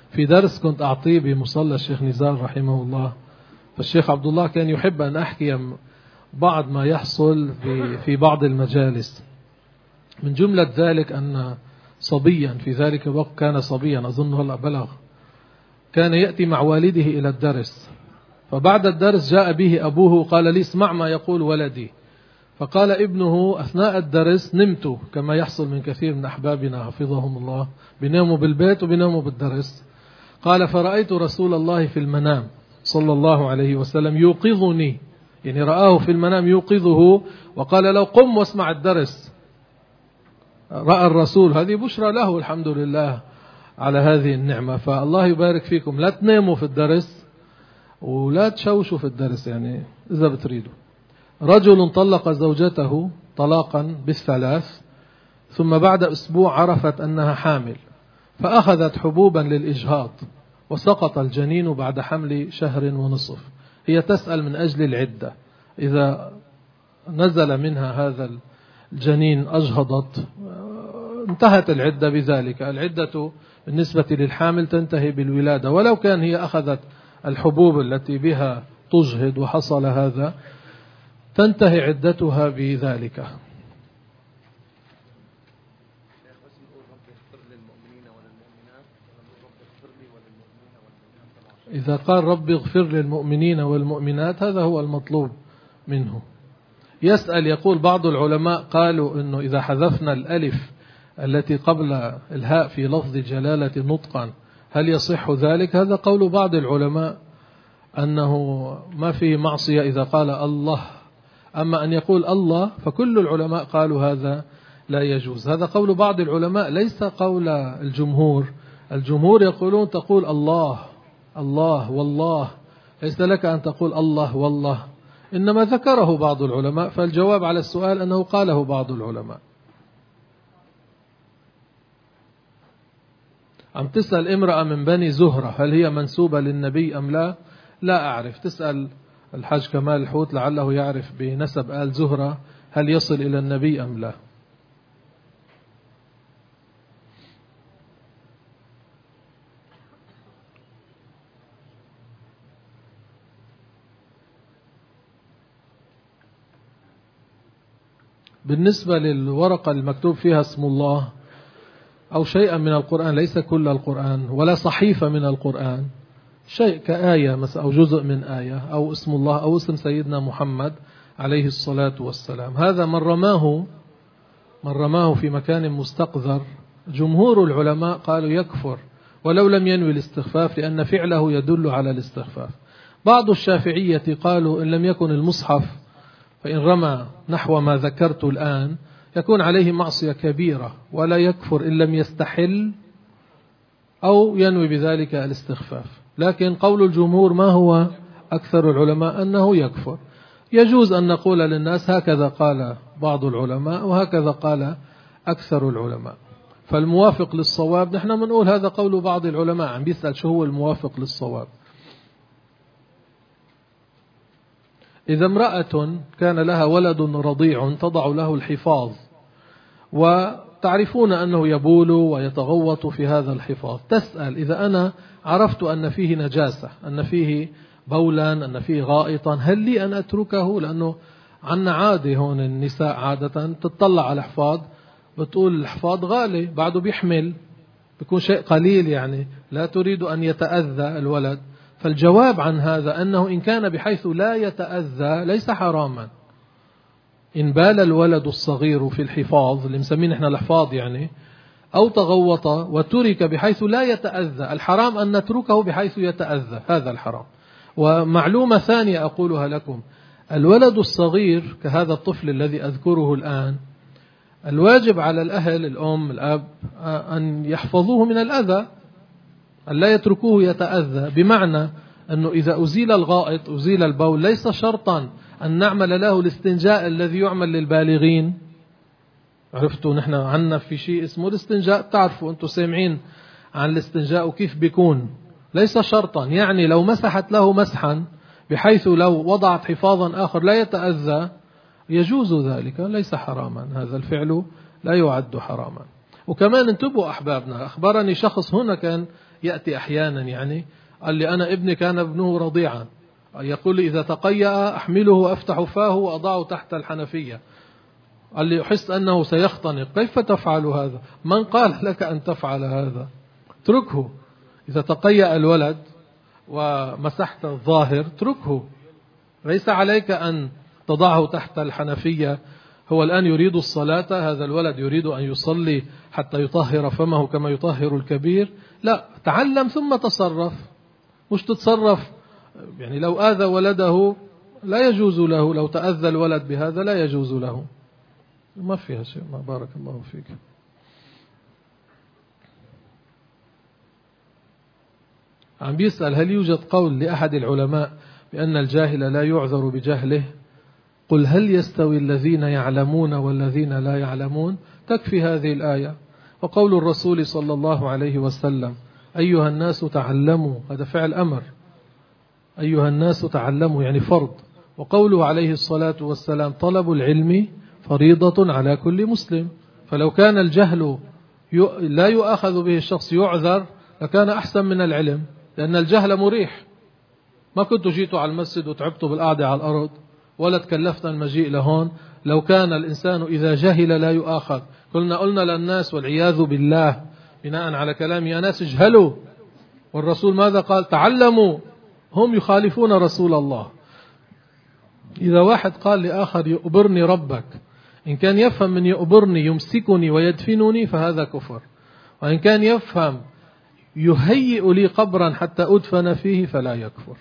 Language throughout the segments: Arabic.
في درس كنت أعطيه بمصلى الشيخ نزار رحمه الله، فالشيخ عبد الله كان يحب أن أحكي بعض ما يحصل في بعض المجالس. من جملة ذلك أن صبيا في ذلك الوقت، كان صبيا أظن هلأ بلغ، كان يأتي مع والده إلى الدرس، فبعد الدرس جاء به أبوه قال لي اسمع ما يقول ولدي. فقال ابنه أثناء الدرس نمت، كما يحصل من كثير من أحبابنا حفظهم الله، بيناموا بالبيت وبيناموا بالدرس. قال فرأيت رسول الله في المنام صلى الله عليه وسلم يوقظني، يعني رآه في المنام يوقظه وقال له قم واسمع الدرس. رأى الرسول، هذه بشرى له الحمد لله على هذه النعمة. فالله يبارك فيكم، لا تناموا في الدرس ولا تشوشوا في الدرس يعني إذا بتريدوا. رجل طلق زوجته طلاقا بالثلاث، ثم بعد أسبوع عرفت أنها حامل، فأخذت حبوبا للإجهاض وسقط الجنين بعد حمل شهر ونصف. هي تسأل من أجل العدة، إذا نزل منها هذا الجنين أجهضت انتهت العدة بذلك. العدة بالنسبة للحامل تنتهي بالولادة، ولو كان هي أخذت الحبوب التي بها تجهض وحصل هذا تنتهي عدتها بذلك. إذا قال رب اغفر للمؤمنين والمؤمنات هذا هو المطلوب منه. يسأل يقول بعض العلماء قالوا أنه إذا حذفنا الألف التي قبل الهاء في لفظ جلالة نطقا هل يصح ذلك؟ هذا قول بعض العلماء أنه ما فيه معصية إذا قال الله، أما أن يقول الله فكل العلماء قالوا هذا لا يجوز. هذا قول بعض العلماء ليس قول الجمهور. الجمهور يقولون تقول الله الله والله، ليس لك أن تقول الله والله، إنما ذكره بعض العلماء، فالجواب على السؤال أنه قاله بعض العلماء. عم تسأل امرأة من بني زهرة هل هي منسوبة للنبي أم لا؟ لا أعرف، تسأل الحاج كمال الحوت لعله يعرف بنسب آل زهرة هل يصل إلى النبي أم لا. بالنسبة للورقة المكتوب فيها اسم الله أو شيئا من القرآن، ليس كل القرآن ولا صحيفة من القرآن، شيء كآية مثلا أو جزء من آية أو اسم الله أو اسم سيدنا محمد عليه الصلاة والسلام، هذا من رماه في مكان مستقذر جمهور العلماء قالوا يكفر ولو لم ينوي الاستخفاف، لأن فعله يدل على الاستخفاف. بعض الشافعية قالوا إن لم يكن المصحف فإن رمى نحو ما ذكرت الآن يكون عليه معصية كبيرة ولا يكفر إن لم يستحل أو ينوي بذلك الاستخفاف. لكن قول الجمهور ما هو أكثر العلماء أنه يكفر. يجوز أن نقول للناس هكذا قال بعض العلماء وهكذا قال أكثر العلماء، فالموافق للصواب نحن منقول هذا قول بعض العلماء. عم بيسأل شو هو الموافق للصواب. إذا امرأة كان لها ولد رضيع تضع له الحفاظ وتعرفون أنه يبول ويتغوط في هذا الحفاظ، تسأل إذا أنا عرفت أن فيه نجاسة، أن فيه بولا، أن فيه غائطا، هل لي أن أتركه؟ لأنه عنا عادة هون النساء عادة تطلع على الحفاظ بتقول الحفاظ غالي بعده بيحمل، بيكون شيء قليل يعني لا تريد أن يتأذى الولد. فالجواب عن هذا أنه إن كان بحيث لا يتأذى ليس حراما. إن بال الولد الصغير في الحفاظ اللي مسمين احنا الحفاظ يعني، أو تغوط وترك بحيث لا يتأذى، الحرام أن نتركه بحيث يتأذى، هذا الحرام. ومعلومة ثانية أقولها لكم، الولد الصغير كهذا الطفل الذي أذكره الآن، الواجب على الأهل الأم الأب أن يحفظوه من الأذى، أن لا يتركوه يتأذى، بمعنى أنه إذا أزيل الغائط أزيل البول ليس شرطا أن نعمل له الاستنجاء الذي يعمل للبالغين. عرفتوا نحن عنا في شيء اسمه الاستنجاء، تعرفوا أنتم سامعين عن الاستنجاء وكيف بيكون، ليس شرطا. يعني لو مسحت له مسحا بحيث لو وضعت حفاظا آخر لا يتأذى يجوز ذلك، ليس حراما، هذا الفعل لا يعد حراما. وكمان انتبهوا أحبابنا، أخبرني شخص هنا كان يأتي أحيانا يعني، قال لي أنا ابني كان ابنه رضيعا، يقول لي إذا تقيأ أحمله وأفتح فاه وأضعه تحت الحنفية، قال لي أحس أنه سيختنق، كيف تفعل هذا؟ من قال لك أن تفعل هذا؟ اتركه. إذا تقيأ الولد ومسحت الظاهر اتركه، ليس عليك أن تضعه تحت الحنفية. هو الآن يريد الصلاة، هذا الولد يريد أن يصلي حتى يطهر فمه كما يطهر الكبير، لا، تعلم ثم تصرف، مش تتصرف يعني لو آذى ولده لا يجوز له، لو تأذى الولد بهذا لا يجوز له، ما فيها شيء. ما بارك الله فيك. عم بيسأل هل يوجد قول لأحد العلماء بأن الجاهل لا يعذر بجهله؟ قل هل يستوي الذين يعلمون والذين لا يعلمون؟ تكفي هذه الآية. وقول الرسول صلى الله عليه وسلم أيها الناس تعلموا، هذا فعل أمر، أيها الناس تعلموا يعني فرض. وقوله عليه الصلاة والسلام طلب العلم فريضة على كل مسلم، فلو كان الجهل لا يؤخذ به الشخص يعذر لكان أحسن من العلم، لأن الجهل مريح. ما كنت جيت على المسجد وتعبت بالقعدة على الأرض ولا تكلفنا المجيء لهون. لو كان الإنسان إذا جهل لا يؤاخذ، قلنا للناس والعياذ بالله بناء على كلام يا ناس اجهلوا، والرسول ماذا قال؟ تعلموا. هم يخالفون رسول الله. إذا واحد قال لآخر يؤبرني ربك، إن كان يفهم من يؤبرني يمسكني ويدفنني فهذا كفر، وإن كان يفهم يهيئ لي قبرا حتى أدفن فيه فلا يكفر.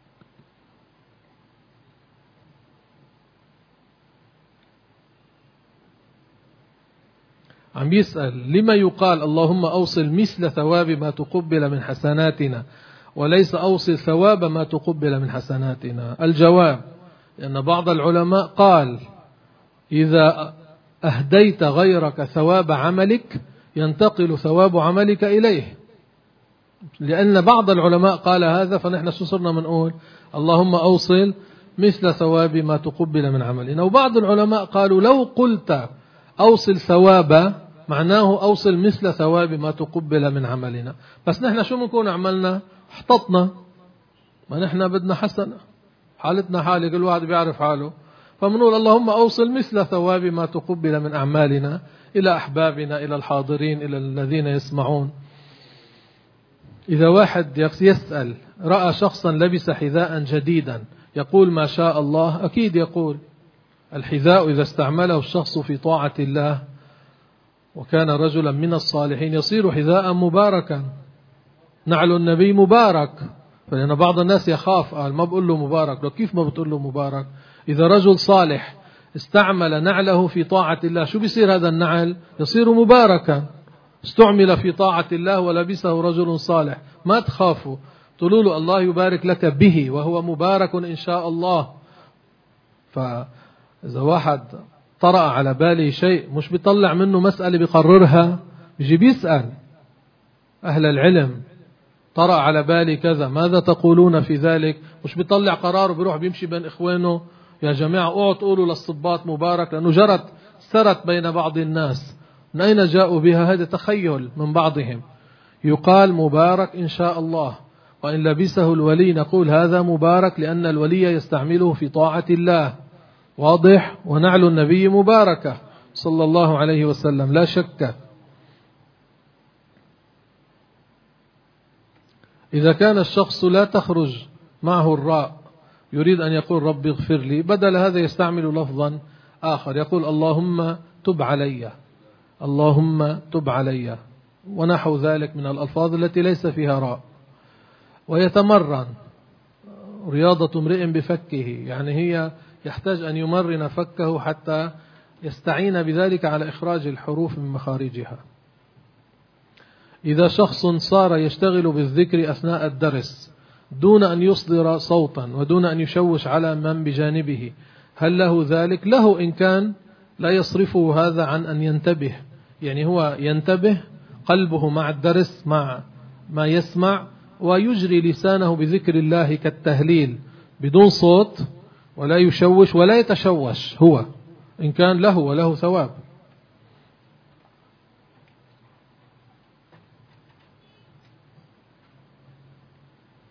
عم يسأل لما يقال اللهم أوصل مثل ثواب ما تقبل من حسناتنا وليس أوصل ثواب ما تقبل من حسناتنا؟ الجواب لأن بعض العلماء قال إذا أهديت غيرك ثواب عملك ينتقل ثواب عملك إليه، لأن بعض العلماء قال هذا، فنحن صرنا منقول اللهم أوصل مثل ثواب ما تقبل من عملنا. وبعض العلماء قالوا لو قلت أوصل ثواب معناه أوصل مثل ثواب ما تقبل من عملنا، بس نحن شو بنكون عملنا؟ احتطنا، ما نحن بدنا حسنة، حالتنا حالة، كل واحد بيعرف حاله، فمنقول اللهم أوصل مثل ثواب ما تقبل من أعمالنا إلى أحبابنا، إلى الحاضرين، إلى الذين يسمعون. إذا واحد يسأل رأى شخصا لبس حذاء جديدا يقول ما شاء الله؟ أكيد يقول. الحذاء إذا استعمله الشخص في طاعة الله وكان رجلا من الصالحين يصير حذاء مباركا. نعل النبي مبارك، فلأن بعض الناس يخاف قال ما بقول له مبارك، لو كيف ما بتقول له مبارك؟ إذا رجل صالح استعمل نعله في طاعة الله شو بيصير هذا النعل؟ يصير مباركا. استعمل في طاعة الله ولبسه رجل صالح، ما تخافوا، تقولوا له الله يبارك لك به وهو مبارك إن شاء الله. فإذا واحد طرأ على باله شيء مش بيطلع منه مسألة بيقررها، بيجي بيسأل أهل العلم طرأ على بالي كذا ماذا تقولون في ذلك؟ مش بيطلع قرار وبيروح بيمشي بين إخوانه يا جماعة اوعوا تقولوا للصباط مبارك، لأنه سرت بين بعض الناس. من أين جاءوا بها؟ هذا تخيل من بعضهم. يقال مبارك إن شاء الله، وإن لبسه الولي نقول هذا مبارك لأن الولي يستعمله في طاعة الله. واضح؟ ونعل النبي مباركة صلى الله عليه وسلم لا شك. إذا كان الشخص لا تخرج معه الراء يريد أن يقول رب اغفر لي، بدل هذا يستعمل لفظا آخر يقول اللهم تب علي، اللهم تب علي، ونحو ذلك من الألفاظ التي ليس فيها راء. ويتمرن رياضة امرئ بفكه، يعني هي يحتاج أن يمرن فكه حتى يستعين بذلك على إخراج الحروف من مخارجها. إذا شخص صار يشتغل بالذكر أثناء الدرس دون أن يصدر صوتا ودون أن يشوش على من بجانبه، هل له ذلك؟ له إن كان لا يصرفه هذا عن أن ينتبه، يعني هو ينتبه قلبه مع الدرس مع ما يسمع ويجري لسانه بذكر الله كالتهليل بدون صوت ولا يشوش ولا يتشوش، هو إن كان له وله ثواب.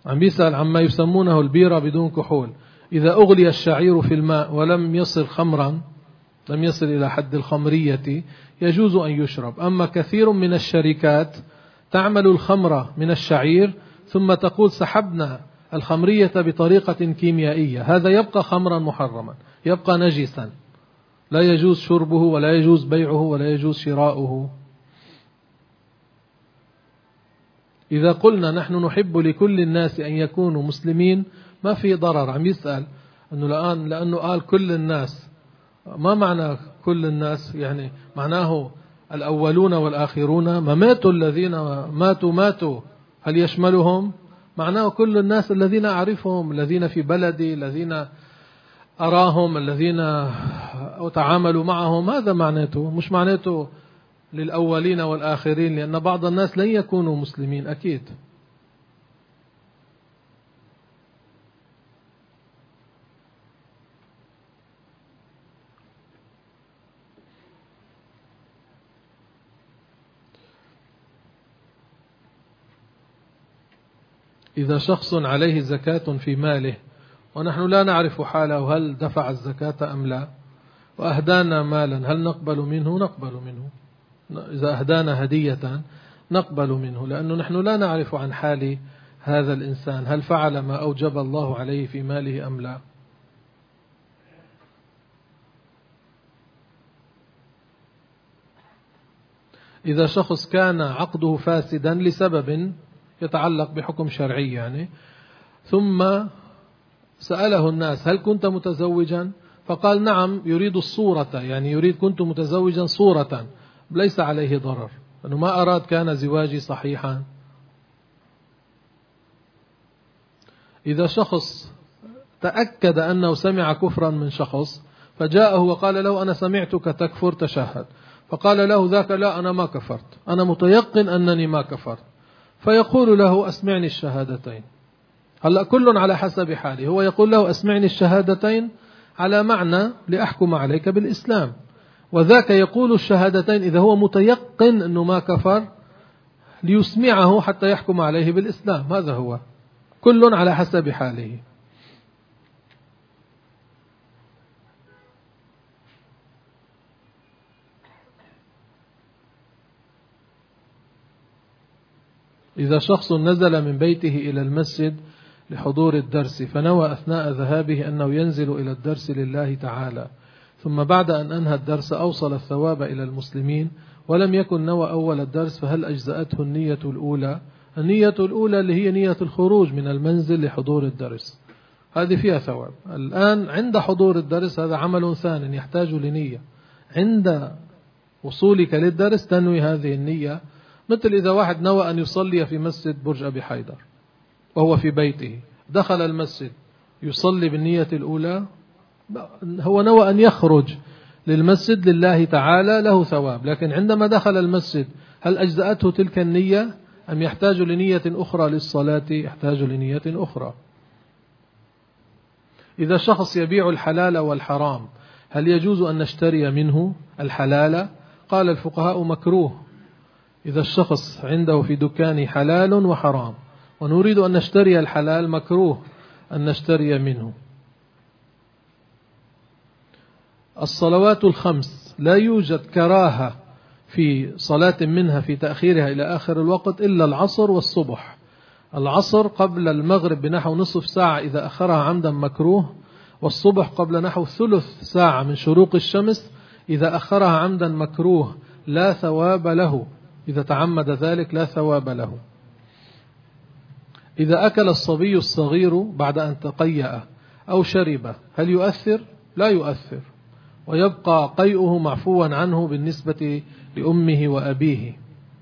عم بيسأل عما يسمونه البيرة بدون كحول. إذا أغلي الشعير في الماء ولم يصل خمرا، لم يصل إلى حد الخمرية، يجوز أن يشرب. أما كثير من الشركات تعمل الخمر من الشعير ثم تقول سحبنا الخمرية بطريقة كيميائية، هذا يبقى خمرا محرما، يبقى نجسا، لا يجوز شربه ولا يجوز بيعه ولا يجوز شراؤه. إذا قلنا نحن نحب لكل الناس أن يكونوا مسلمين ما في ضرر. عم يسأل أنه الآن لأنه قال كل الناس، ما معنى كل الناس؟ يعني معناه الأولون والآخرون، ما ماتوا الذين ماتوا هل يشملهم؟ معناه كل الناس الذين أعرفهم، الذين في بلدي، الذين أراهم، الذين أتعامل معهم، هذا معناته، مش معناته للأولين والآخرين، لأن بعض الناس لن يكونوا مسلمين أكيد. إذا شخص عليه زكاة في ماله ونحن لا نعرف حاله هل دفع الزكاة أم لا، وأهدانا مالا، هل نقبل منه؟ نقبل منه. إذا أهدانا هدية نقبل منه، لأنه نحن لا نعرف عن حال هذا الإنسان هل فعل ما أوجب الله عليه في ماله أم لا. إذا شخص كان عقده فاسدا لسبب يتعلق بحكم شرعي يعني، ثم سأله الناس هل كنت متزوجا؟ فقال نعم، يريد الصورة، يعني يريد كنت متزوجا صورة، ليس عليه ضرر، لأنه ما أراد كان زواجي صحيحا. إذا شخص تأكد أنه سمع كفرا من شخص فجاءه وقال له أنا سمعتك تكفر تشهد، فقال له ذاك لا أنا ما كفرت، أنا متيقن أنني ما كفرت، فيقول له أسمعني الشهادتين. هلأ كل على حسب حاله، هو يقول له أسمعني الشهادتين على معنى لأحكم عليك بالإسلام، وذاك يقول الشهادتين إذا هو متيقن أنه ما كفر ليسمعه حتى يحكم عليه بالإسلام. هذا هو، كل على حسب حاله. إذا شخص نزل من بيته إلى المسجد لحضور الدرس فنوى أثناء ذهابه أنه ينزل إلى الدرس لله تعالى، ثم بعد أن أنهى الدرس أوصل الثواب إلى المسلمين ولم يكن نوى أول الدرس، فهل أجزأته النية الأولى؟ النية الأولى اللي هي نية الخروج من المنزل لحضور الدرس، هذه فيها ثواب. الآن عند حضور الدرس هذا عمل ثاني يحتاج لنية، عند وصولك للدرس تنوي هذه النية. مثل إذا واحد نوى أن يصلي في مسجد برج أبي حيدر وهو في بيته، دخل المسجد يصلي بالنية الأولى، هو نوى أن يخرج للمسجد لله تعالى، له ثواب. لكن عندما دخل المسجد هل أجزأته تلك النية أم يحتاج لنية أخرى للصلاة؟ يحتاج لنية أخرى. إذا شخص يبيع الحلال والحرام هل يجوز أن نشتري منه الحلال؟ قال الفقهاء مكروه. إذا الشخص عنده في دكان حلال وحرام ونريد أن نشتري الحلال مكروه أن نشتري منه. الصلوات الخمس لا يوجد كراهة في صلاة منها في تأخيرها إلى آخر الوقت إلا العصر والصبح. العصر قبل المغرب بنحو نصف ساعة إذا أخرها عمدا مكروه، والصبح قبل نحو ثلث ساعة من شروق الشمس إذا أخرها عمدا مكروه، لا ثواب له، إذا تعمد ذلك لا ثواب له. إذا أكل الصبي الصغير بعد أن تقيأ أو شرب هل يؤثر؟ لا يؤثر، ويبقى قيئه معفوا عنه بالنسبة لأمه وأبيه.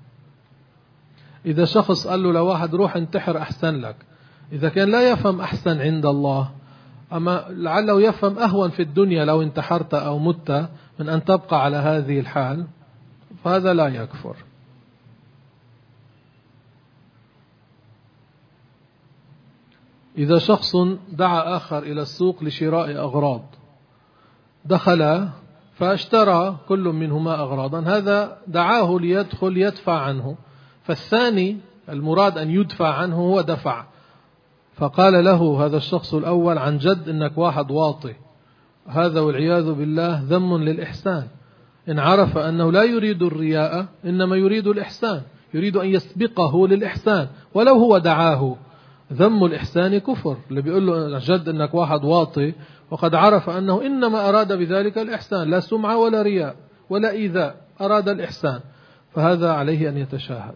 إذا شخص قال له لواحد روح انتحر أحسن لك، إذا كان لا يفهم أحسن عند الله، أما لعله يفهم أهون في الدنيا لو انتحرت أو مت من أن تبقى على هذه الحال، فهذا لا يكفر. إذا شخص دعا آخر إلى السوق لشراء أغراض، دخل فاشترى كل منهما أغراضا، هذا دعاه ليدخل يدفع عنه، فالثاني المراد أن يدفع عنه هو دفع، فقال له هذا الشخص الأول: عن جد إنك واحد واطي. هذا والعياذ بالله ذم للإحسان، إن عرف أنه لا يريد الرياء إنما يريد الإحسان، يريد أن يسبقه للإحسان ولو هو دعاه. ذم الإحسان كفر. اللي بيقول له جد إنك واحد واطي وقد عرف أنه إنما أراد بذلك الإحسان، لا سمعة ولا رياء ولا إيذاء، أراد الإحسان، فهذا عليه أن يتشاهد.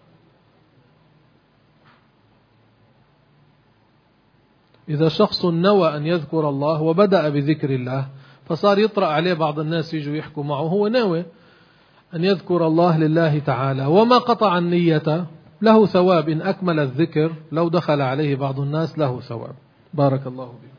إذا شخص نوى أن يذكر الله وبدأ بذكر الله فصار يطرأ عليه بعض الناس يجوا يحكوا معه، هو نوى أن يذكر الله لله تعالى وما قطع النية، له ثواب إن أكمل الذكر. لو دخل عليه بعض الناس له ثواب. بارك الله بكم.